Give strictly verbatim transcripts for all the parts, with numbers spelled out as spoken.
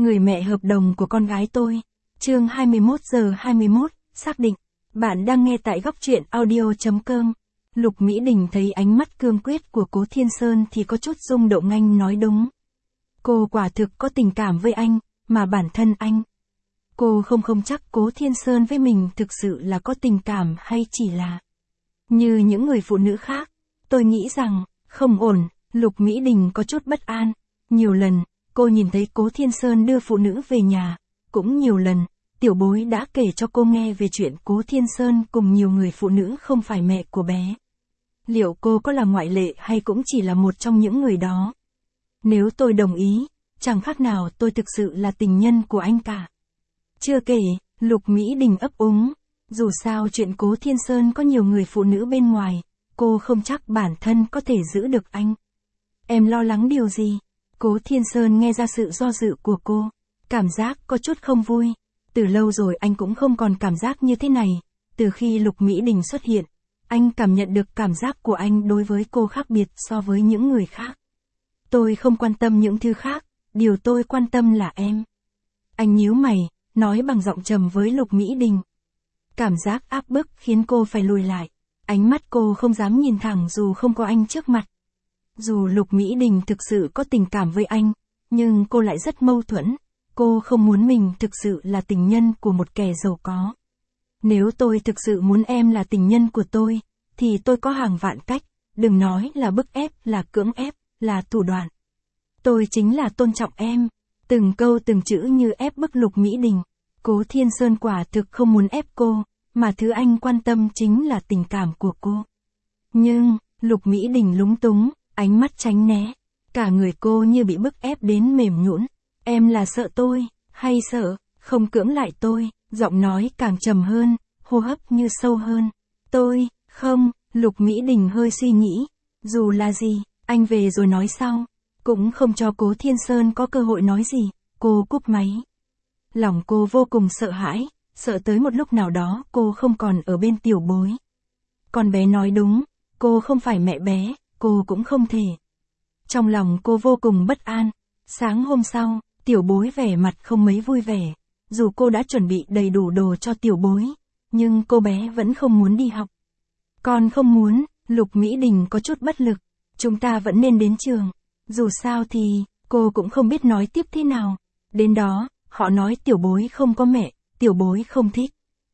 Người mẹ hợp đồng của con gái tôi. Chương hai mươi mốt giờ hai mươi mốt, xác định. Bạn đang nghe tại góc truyện audio.com. Lục Mỹ Đình thấy ánh mắt cương quyết của Cố Thiên Sơn thì có chút rung động, anh nói đúng. Cô quả thực có tình cảm với anh, mà bản thân anh. Cô không không chắc Cố Thiên Sơn với mình thực sự là có tình cảm hay chỉ là như những người phụ nữ khác. Tôi nghĩ rằng, không ổn, Lục Mỹ Đình có chút bất an. Nhiều lần, cô nhìn thấy Cố Thiên Sơn đưa phụ nữ về nhà. Cũng nhiều lần, Tiểu Bối đã kể cho cô nghe về chuyện Cố Thiên Sơn cùng nhiều người phụ nữ không phải mẹ của bé. Liệu cô có là ngoại lệ hay cũng chỉ là một trong những người đó? Nếu tôi đồng ý, chẳng khác nào tôi thực sự là tình nhân của anh cả. Chưa kể, Lục Mỹ Đình ấp úng. Dù sao chuyện Cố Thiên Sơn có nhiều người phụ nữ bên ngoài, cô không chắc bản thân có thể giữ được anh. Em lo lắng điều gì? Cố Thiên Sơn nghe ra sự do dự của cô. Cảm giác có chút không vui. Từ lâu rồi anh cũng không còn cảm giác như thế này. Từ khi Lục Mỹ Đình xuất hiện, anh cảm nhận được cảm giác của anh đối với cô khác biệt so với những người khác. Tôi không quan tâm những thứ khác, điều tôi quan tâm là em. Anh nhíu mày, nói bằng giọng trầm với Lục Mỹ Đình. Cảm giác áp bức khiến cô phải lùi lại. Ánh mắt cô không dám nhìn thẳng dù không có anh trước mặt. Dù Lục Mỹ Đình thực sự có tình cảm với anh, nhưng cô lại rất mâu thuẫn. Cô không muốn mình thực sự là tình nhân của một kẻ giàu có. Nếu tôi thực sự muốn em là tình nhân của tôi, thì tôi có hàng vạn cách, đừng nói là bức ép, là cưỡng ép, là thủ đoạn. Tôi chính là tôn trọng em. Từng câu từng chữ như ép bức Lục Mỹ Đình. Cố Thiên Sơn quả thực không muốn ép cô, mà thứ anh quan tâm chính là tình cảm của cô. Nhưng, Lục Mỹ Đình lúng túng, ánh mắt tránh né. Cả người cô như bị bức ép đến mềm nhũn. Em là sợ tôi, hay sợ, không cưỡng lại tôi, giọng nói càng trầm hơn, hô hấp như sâu hơn. Tôi, không, Lục Mỹ Đình hơi suy nghĩ. Dù là gì, anh về rồi nói sau. Cũng không cho Cố Thiên Sơn có cơ hội nói gì, cô cúp máy. Lòng cô vô cùng sợ hãi, sợ tới một lúc nào đó cô không còn ở bên Tiểu Bối. Con bé nói đúng, cô không phải mẹ bé, cô cũng không thể. Trong lòng cô vô cùng bất an. Sáng hôm sau, Tiểu Bối vẻ mặt không mấy vui vẻ. Dù cô đã chuẩn bị đầy đủ đồ cho Tiểu Bối, nhưng cô bé vẫn không muốn đi học. Con không muốn, Lục Mỹ Đình có chút bất lực. Chúng ta vẫn nên đến trường. Dù sao thì, cô cũng không biết nói tiếp thế nào. Đến đó, họ nói Tiểu Bối không có mẹ, Tiểu Bối không thích.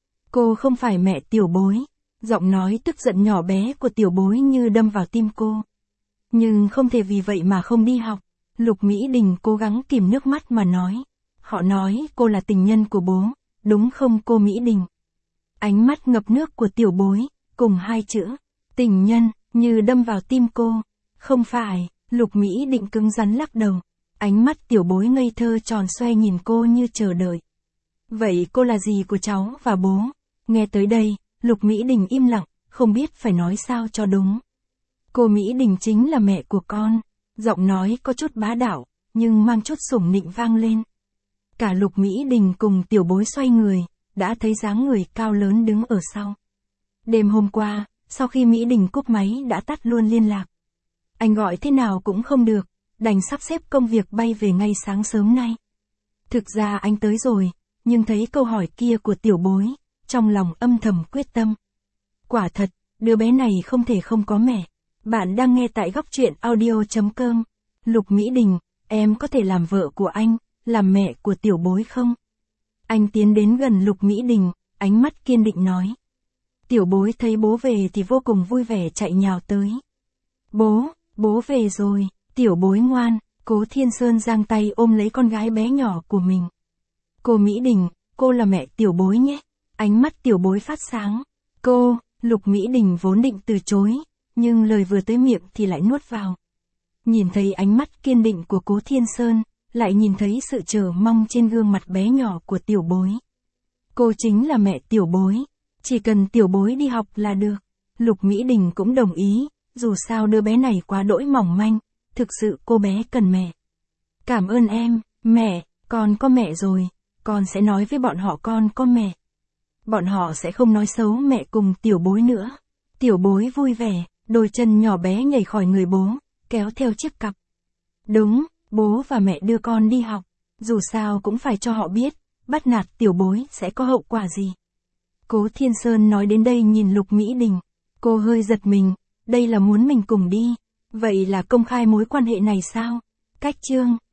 Cô không phải mẹ Tiểu Bối. Giọng nói tức giận nhỏ bé của Tiểu Bối như đâm vào tim cô. Nhưng không thể vì vậy mà không đi học. Lục Mỹ Đình cố gắng kìm nước mắt mà nói. Họ nói cô là tình nhân của bố, đúng không cô Mỹ Đình? Ánh mắt ngập nước của Tiểu Bối, cùng hai chữ, tình nhân, như đâm vào tim cô. Không phải, Lục Mỹ Định cứng rắn lắc đầu. Ánh mắt Tiểu Bối ngây thơ tròn xoe nhìn cô như chờ đợi. Vậy cô là gì của cháu và bố? Nghe tới đây, Lục Mỹ Đình im lặng, không biết phải nói sao cho đúng. Cô Mỹ Đình chính là mẹ của con. Giọng nói có chút bá đạo, nhưng mang chút sủng nịnh vang lên. Cả Lục Mỹ Đình cùng Tiểu Bối xoay người, đã thấy dáng người cao lớn đứng ở sau. Đêm hôm qua, sau khi Mỹ Đình cúp máy đã tắt luôn liên lạc. Anh gọi thế nào cũng không được, đành sắp xếp công việc bay về ngay sáng sớm nay. Thực ra anh tới rồi, nhưng thấy câu hỏi kia của Tiểu Bối, trong lòng âm thầm quyết tâm. Quả thật, đứa bé này không thể không có mẹ. Bạn đang nghe tại góc truyện audio.com. Lục Mỹ Đình, em có thể làm vợ của anh, làm mẹ của Tiểu Bối không? Anh tiến đến gần Lục Mỹ Đình, ánh mắt kiên định nói. Tiểu Bối thấy bố về thì vô cùng vui vẻ chạy nhào tới. Bố, bố về rồi, Tiểu Bối ngoan. Cố Thiên Sơn giang tay ôm lấy con gái bé nhỏ của mình. Cô Mỹ Đình, cô là mẹ Tiểu Bối nhé. Ánh mắt Tiểu Bối phát sáng. Cô, Lục Mỹ Đình vốn định từ chối, nhưng lời vừa tới miệng thì lại nuốt vào. Nhìn thấy ánh mắt kiên định của Cố Thiên Sơn, lại nhìn thấy sự chờ mong trên gương mặt bé nhỏ của Tiểu Bối. Cô chính là mẹ Tiểu Bối, chỉ cần Tiểu Bối đi học là được. Lục Mỹ Đình cũng đồng ý, dù sao đứa bé này quá đỗi mỏng manh, thực sự cô bé cần mẹ. Cảm ơn em, mẹ, con có mẹ rồi, con sẽ nói với bọn họ con có mẹ. Bọn họ sẽ không nói xấu mẹ cùng Tiểu Bối nữa. Tiểu Bối vui vẻ, đôi chân nhỏ bé nhảy khỏi người bố, kéo theo chiếc cặp. Đúng, bố và mẹ đưa con đi học. Dù sao cũng phải cho họ biết, bắt nạt tiểu bối sẽ có hậu quả gì. Cố Thiên Sơn nói đến đây nhìn Lục Mỹ Đình. Cô hơi giật mình, đây là muốn mình cùng đi. Vậy là công khai mối quan hệ này sao? Cách chương